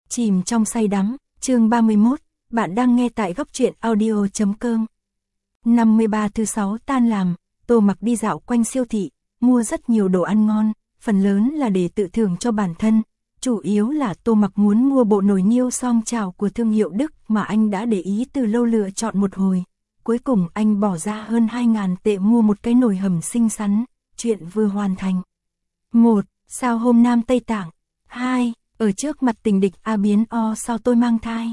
Chìm trong say đắm, chương 31, bạn đang nghe tại góc truyện audio.com. 53 thứ 6 tan làm, Tô Mặc đi dạo quanh siêu thị, mua rất nhiều đồ ăn ngon, phần lớn là để tự thưởng cho bản thân. Chủ yếu là Tô Mặc muốn mua bộ nồi niêu song chảo của thương hiệu Đức mà anh đã để ý từ lâu lựa chọn một hồi. Cuối cùng anh bỏ ra hơn 2.000 tệ mua một cái nồi hầm xinh xắn, chuyện vừa hoàn thành. 1. Sao hôm Nam Tây Tạng? 2. Ở trước mặt tình địch A biến O sao tôi mang thai?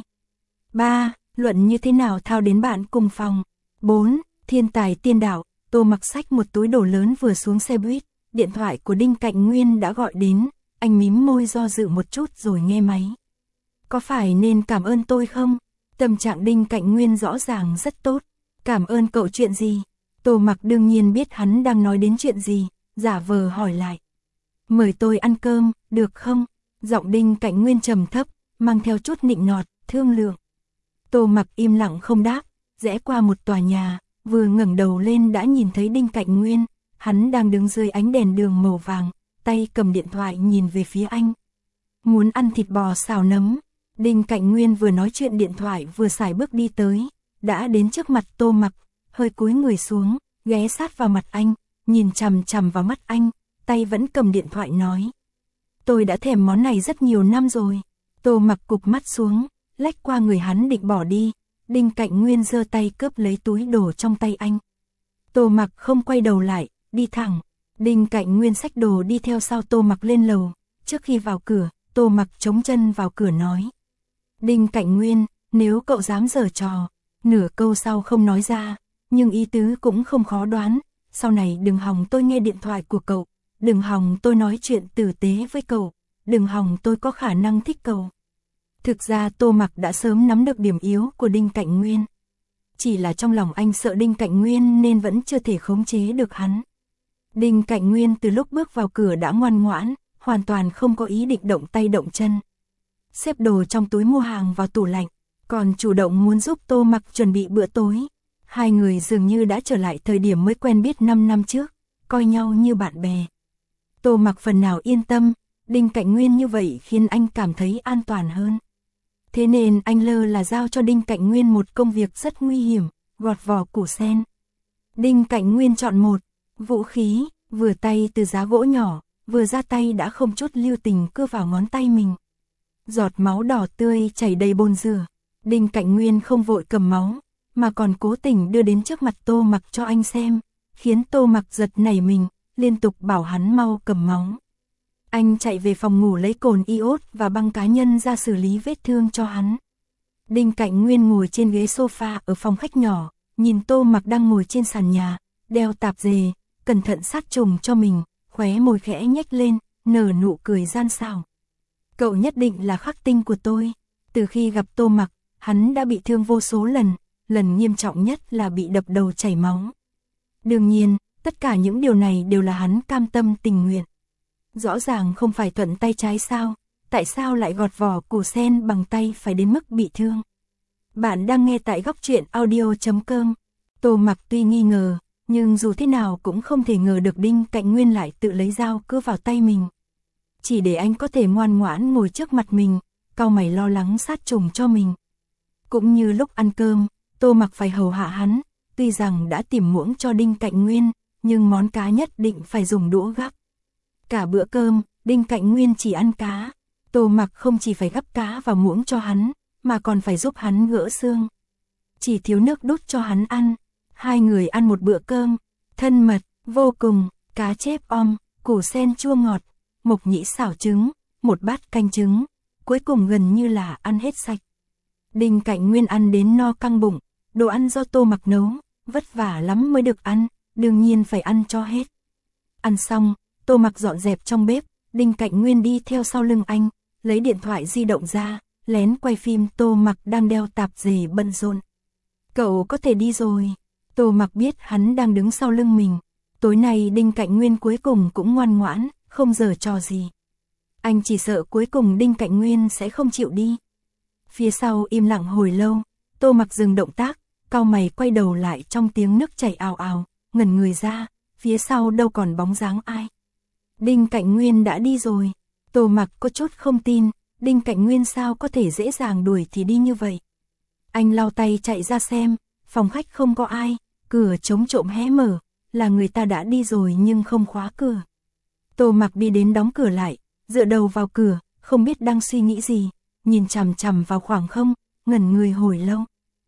3. Luận như thế nào thao đến bạn cùng phòng? 4. Thiên tài tiên đạo, Tô Mặc xách một túi đồ lớn vừa xuống xe buýt, điện thoại của Đinh Cạnh Nguyên đã gọi đến, anh mím môi do dự một chút rồi nghe máy. Có phải nên cảm ơn tôi không? Tâm trạng Đinh Cạnh Nguyên rõ ràng rất tốt. Cảm ơn cậu chuyện gì? Tô Mặc đương nhiên biết hắn đang nói đến chuyện gì, giả vờ hỏi lại. Mời tôi ăn cơm, được không? Giọng Đinh Cạnh Nguyên trầm thấp, mang theo chút nịnh nọt, thương lượng. Tô Mặc im lặng không đáp, rẽ qua một tòa nhà, vừa ngẩng đầu lên đã nhìn thấy Đinh Cạnh Nguyên, hắn đang đứng dưới ánh đèn đường màu vàng, tay cầm điện thoại nhìn về phía anh. Muốn ăn thịt bò xào nấm. Đinh Cạnh Nguyên vừa nói chuyện điện thoại vừa sải bước đi tới, đã đến trước mặt Tô Mặc, hơi cúi người xuống, ghé sát vào mặt anh, nhìn chằm chằm vào mắt anh, tay vẫn cầm điện thoại nói. Tôi đã thèm món này rất nhiều năm rồi. Tô Mặc cụp mắt xuống, lách qua người hắn định bỏ đi, Đinh Cạnh Nguyên giơ tay cướp lấy túi đồ trong tay anh. Tô Mặc không quay đầu lại, đi thẳng. Đinh Cạnh Nguyên xách đồ đi theo sau Tô Mặc lên lầu, trước khi vào cửa, Tô Mặc chống chân vào cửa nói. Đinh Cạnh Nguyên, nếu cậu dám giở trò, nửa câu sau không nói ra, nhưng ý tứ cũng không khó đoán, sau này đừng hòng tôi nghe điện thoại của cậu, đừng hòng tôi nói chuyện tử tế với cậu, đừng hòng tôi có khả năng thích cậu. Thực ra Tô Mặc đã sớm nắm được điểm yếu của Đinh Cạnh Nguyên. Chỉ là trong lòng anh sợ Đinh Cạnh Nguyên nên vẫn chưa thể khống chế được hắn. Đinh Cạnh Nguyên từ lúc bước vào cửa đã ngoan ngoãn, hoàn toàn không có ý định động tay động chân. Xếp đồ trong túi mua hàng vào tủ lạnh, còn chủ động muốn giúp Tô Mặc chuẩn bị bữa tối. Hai người dường như đã trở lại thời điểm mới quen biết 5 năm trước, coi nhau như bạn bè. Tô Mặc phần nào yên tâm, Đinh Cạnh Nguyên như vậy khiến anh cảm thấy an toàn hơn. Thế nên anh lơ là giao cho Đinh Cạnh Nguyên một công việc rất nguy hiểm, gọt vỏ củ sen. Đinh Cạnh Nguyên chọn một vũ khí, vừa tay từ giá gỗ nhỏ, vừa ra tay đã không chút lưu tình cưa vào ngón tay mình. Giọt máu đỏ tươi chảy đầy bồn rửa. Đinh Cạnh Nguyên không vội cầm máu, mà còn cố tình đưa đến trước mặt Tô Mặc cho anh xem, khiến Tô Mặc giật nảy mình, liên tục bảo hắn mau cầm máu. Anh chạy về phòng ngủ lấy cồn iốt và băng cá nhân ra xử lý vết thương cho hắn. Đinh Cạnh Nguyên ngồi trên ghế sofa ở phòng khách nhỏ, nhìn Tô Mặc đang ngồi trên sàn nhà, đeo tạp dề, cẩn thận sát trùng cho mình, khóe môi khẽ nhếch lên, nở nụ cười gian xảo. Cậu nhất định là khắc tinh của tôi. Từ khi gặp Tô Mặc, hắn đã bị thương vô số lần, lần nghiêm trọng nhất là bị đập đầu chảy máu. Đương nhiên, tất cả những điều này đều là hắn cam tâm tình nguyện. Rõ ràng không phải thuận tay trái sao, tại sao lại gọt vỏ củ sen bằng tay phải đến mức bị thương? Bạn đang nghe tại góc truyện audio.com. Tô Mặc tuy nghi ngờ, nhưng dù thế nào cũng không thể ngờ được Đinh Cạnh Nguyên lại tự lấy dao cưa vào tay mình. Chỉ để anh có thể ngoan ngoãn ngồi trước mặt mình, cau mày lo lắng sát trùng cho mình. Cũng như lúc ăn cơm, Tô Mặc phải hầu hạ hắn, tuy rằng đã tìm muỗng cho Đinh Cạnh Nguyên, nhưng món cá nhất định phải dùng đũa gắp. Cả bữa cơm, Đinh Cạnh Nguyên chỉ ăn cá, Tô Mặc không chỉ phải gắp cá vào muỗng cho hắn, mà còn phải giúp hắn gỡ xương. Chỉ thiếu nước đút cho hắn ăn. Hai người ăn một bữa cơm, thân mật, vô cùng, cá chép om, củ sen chua ngọt, mộc nhĩ xào trứng, một bát canh trứng, cuối cùng gần như là ăn hết sạch. Đinh Cạnh Nguyên ăn đến no căng bụng, đồ ăn do Tô Mặc nấu, vất vả lắm mới được ăn, đương nhiên phải ăn cho hết. Ăn xong, Tô Mặc dọn dẹp trong bếp, Đinh Cạnh Nguyên đi theo sau lưng anh, lấy điện thoại di động ra, lén quay phim Tô Mặc đang đeo tạp dề bận rộn. Cậu có thể đi rồi. Tô Mặc biết hắn đang đứng sau lưng mình. Tối nay Đinh Cạnh Nguyên cuối cùng cũng ngoan ngoãn, không giở trò gì. Anh chỉ sợ cuối cùng Đinh Cạnh Nguyên sẽ không chịu đi. Phía sau im lặng hồi lâu, Tô Mặc dừng động tác, cau mày quay đầu lại trong tiếng nước chảy ào ào, ngẩn người ra, phía sau đâu còn bóng dáng ai. Đinh Cạnh Nguyên đã đi rồi. Tô Mặc có chút không tin, Đinh Cạnh Nguyên sao có thể dễ dàng đuổi thì đi như vậy. Anh lau tay chạy ra xem, phòng khách không có ai, cửa trống trộm hé mở, là người ta đã đi rồi nhưng không khóa cửa. Tô Mặc đi đến đóng cửa lại, dựa đầu vào cửa, không biết đang suy nghĩ gì, nhìn chằm chằm vào khoảng không, ngẩn người hồi lâu.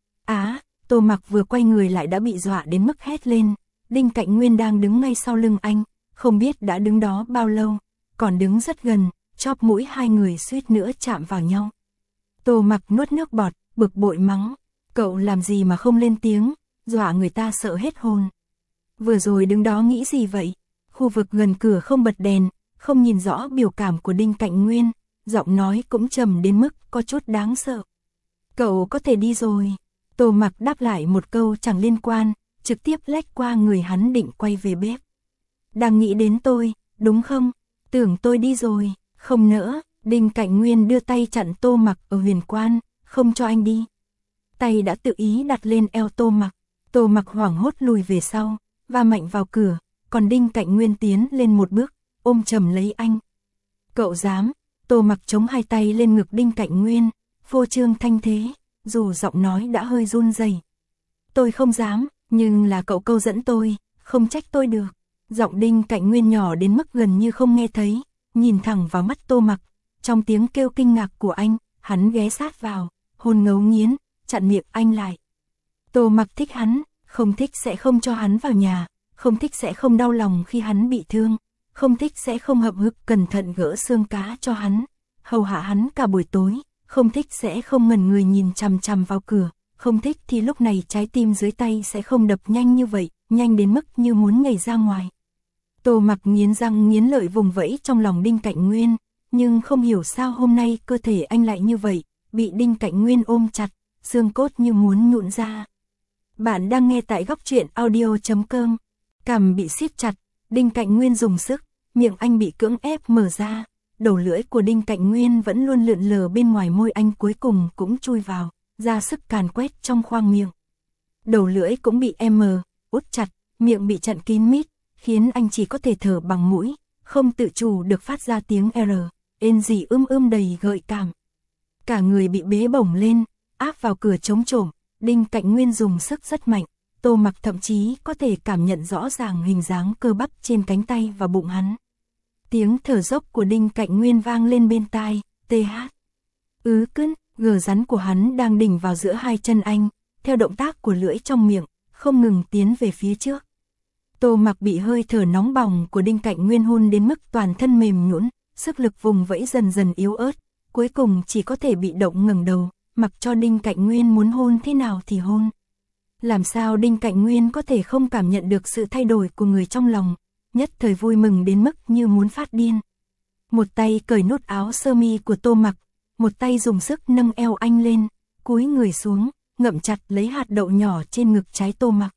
Tô Mặc vừa quay người lại đã bị dọa đến mức hét lên. Đinh Cạnh Nguyên đang đứng ngay sau lưng anh, không biết đã đứng đó bao lâu, còn đứng rất gần, chóp mũi hai người suýt nữa chạm vào nhau. Tô Mặc nuốt nước bọt, bực bội mắng, cậu làm gì mà không lên tiếng, dọa người ta sợ hết hồn. Vừa rồi đứng đó nghĩ gì vậy? Khu vực gần cửa không bật đèn, không nhìn rõ biểu cảm của Đinh Cạnh Nguyên, giọng nói cũng trầm đến mức có chút đáng sợ. Cậu có thể đi rồi. Tô Mặc đáp lại một câu chẳng liên quan, trực tiếp lách qua người hắn định quay về bếp. Đang nghĩ đến tôi, đúng không? Tưởng tôi đi rồi, không nỡ. Đinh Cạnh Nguyên đưa tay chặn Tô Mặc ở huyền quan, không cho anh đi. Tay đã tự ý đặt lên eo Tô Mặc. Tô Mặc hoảng hốt lùi về sau, va mạnh vào cửa, còn Đinh Cạnh Nguyên tiến lên một bước, ôm chầm lấy anh. Cậu dám? Tô Mặc chống hai tay lên ngực Đinh Cạnh Nguyên, phô trương thanh thế, dù giọng nói đã hơi run rẩy. Tôi không dám, nhưng là cậu câu dẫn tôi, không trách tôi được. Giọng Đinh Cạnh Nguyên nhỏ đến mức gần như không nghe thấy, nhìn thẳng vào mắt Tô Mặc, trong tiếng kêu kinh ngạc của anh, hắn ghé sát vào, hôn ngấu nghiến, chặn miệng anh lại. Tô Mặc thích hắn, không thích sẽ không cho hắn vào nhà, không thích sẽ không đau lòng khi hắn bị thương, không thích sẽ không hậm hực cẩn thận gỡ xương cá cho hắn, hầu hạ hắn cả buổi tối, không thích sẽ không ngẩn người nhìn chằm chằm vào cửa, không thích thì lúc này trái tim dưới tay sẽ không đập nhanh như vậy, nhanh đến mức như muốn nhảy ra ngoài. Tô Mặc nghiến răng nghiến lợi vùng vẫy trong lòng Đinh Cạnh Nguyên, nhưng không hiểu sao hôm nay cơ thể anh lại như vậy, bị Đinh Cạnh Nguyên ôm chặt, xương cốt như muốn nhũn ra. Bạn đang nghe tại Góc Truyện Audio.com. Cằm bị siết chặt, Đinh Cạnh Nguyên dùng sức, miệng anh bị cưỡng ép mở ra, đầu lưỡi của Đinh Cạnh Nguyên vẫn luôn lượn lờ bên ngoài môi anh, cuối cùng cũng chui vào, ra sức càn quét trong khoang miệng. Đầu lưỡi cũng bị út chặt, miệng bị chặn kín mít, khiến anh chỉ có thể thở bằng mũi, không tự chủ được phát ra tiếng ên gì đầy gợi cảm. Cả người bị bế bổng lên, áp vào cửa trống trộm, Đinh Cạnh Nguyên dùng sức rất mạnh, Tô Mặc thậm chí có thể cảm nhận rõ ràng hình dáng cơ bắp trên cánh tay và bụng hắn. Tiếng thở dốc của Đinh Cạnh Nguyên vang lên bên tai, gờ rắn của hắn đang đỉnh vào giữa hai chân anh, theo động tác của lưỡi trong miệng, không ngừng tiến về phía trước. Tô Mặc bị hơi thở nóng bỏng của Đinh Cạnh Nguyên hôn đến mức toàn thân mềm nhũn, sức lực vùng vẫy dần dần yếu ớt, cuối cùng chỉ có thể bị động ngẩng đầu, mặc cho Đinh Cạnh Nguyên muốn hôn thế nào thì hôn. Làm sao Đinh Cạnh Nguyên có thể không cảm nhận được sự thay đổi của người trong lòng, nhất thời vui mừng đến mức như muốn phát điên. Một tay cởi nút áo sơ mi của Tô Mặc, một tay dùng sức nâng eo anh lên, cúi người xuống, ngậm chặt lấy hạt đậu nhỏ trên ngực trái Tô Mặc.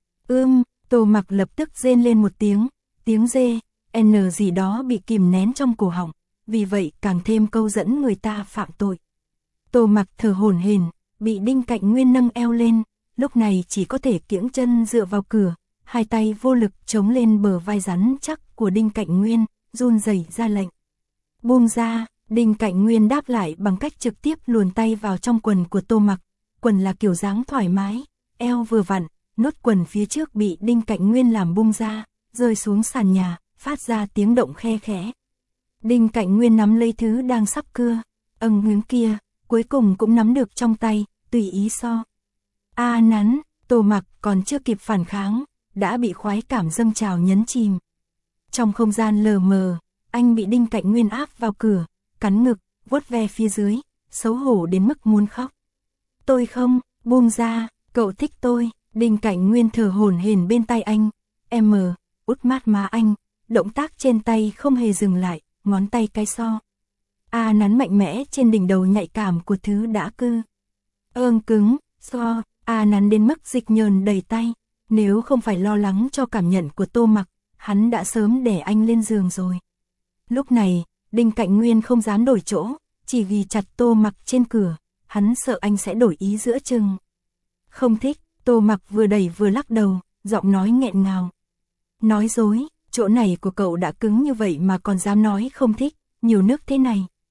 Tô Mặc lập tức rên lên một tiếng dê, gì đó bị kìm nén trong cổ họng, vì vậy càng thêm câu dẫn người ta phạm tội. Tô Mặc thở hổn hển, bị Đinh Cạnh Nguyên nâng eo lên, lúc này chỉ có thể kiễng chân dựa vào cửa, hai tay vô lực chống lên bờ vai rắn chắc của Đinh Cạnh Nguyên, run rẩy ra lệnh. Buông ra, Đinh Cạnh Nguyên đáp lại bằng cách trực tiếp luồn tay vào trong quần của Tô Mặc, quần là kiểu dáng thoải mái, eo vừa vặn, nốt quần phía trước bị Đinh Cạnh Nguyên làm bung ra, rơi xuống sàn nhà, phát ra tiếng động khe khẽ. Đinh Cạnh Nguyên nắm lấy thứ đang sắp cưa, hướng kia, cuối cùng cũng nắm được trong tay, tùy ý so. Nắn, Tô Mặc còn chưa kịp phản kháng, đã bị khoái cảm dâng trào nhấn chìm. Trong không gian lờ mờ, anh bị Đinh Cạnh Nguyên áp vào cửa, cắn ngực, vuốt ve phía dưới, xấu hổ đến mức muốn khóc. Tôi không, buông ra, cậu thích tôi. Đinh Cạnh Nguyên thở hổn hển bên tay anh, út mát má anh, động tác trên tay không hề dừng lại, ngón tay cái so. Nắn mạnh mẽ trên đỉnh đầu nhạy cảm của thứ đã cư. Cứng, so, nắn đến mức dịch nhờn đầy tay, nếu không phải lo lắng cho cảm nhận của Tô Mặc, hắn đã sớm để anh lên giường rồi. Lúc này, Đinh Cạnh Nguyên không dám đổi chỗ, chỉ ghi chặt Tô Mặc trên cửa, hắn sợ anh sẽ đổi ý giữa chừng. Không thích. Tô Mặc vừa đẩy vừa lắc đầu, giọng nói nghẹn ngào. Nói dối, chỗ này của cậu đã cứng như vậy mà còn dám nói không thích, nhiều nước thế này.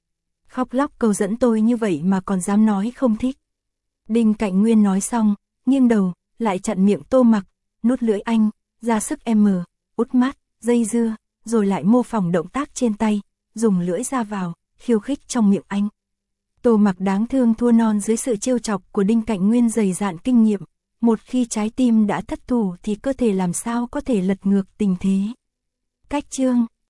Khóc lóc cầu dẫn tôi như vậy mà còn dám nói không thích. Đinh Cạnh Nguyên nói xong, nghiêng đầu, lại chặn miệng Tô Mặc, nuốt lưỡi anh, ra sức út mắt, dây dưa, rồi lại mô phỏng động tác trên tay, dùng lưỡi ra vào, khiêu khích trong miệng anh. Tô Mặc đáng thương thua non dưới sự trêu chọc của Đinh Cạnh Nguyên dày dạn kinh nghiệm, một khi trái tim đã thất thủ thì cơ thể làm sao có thể lật ngược tình thế. Cách chương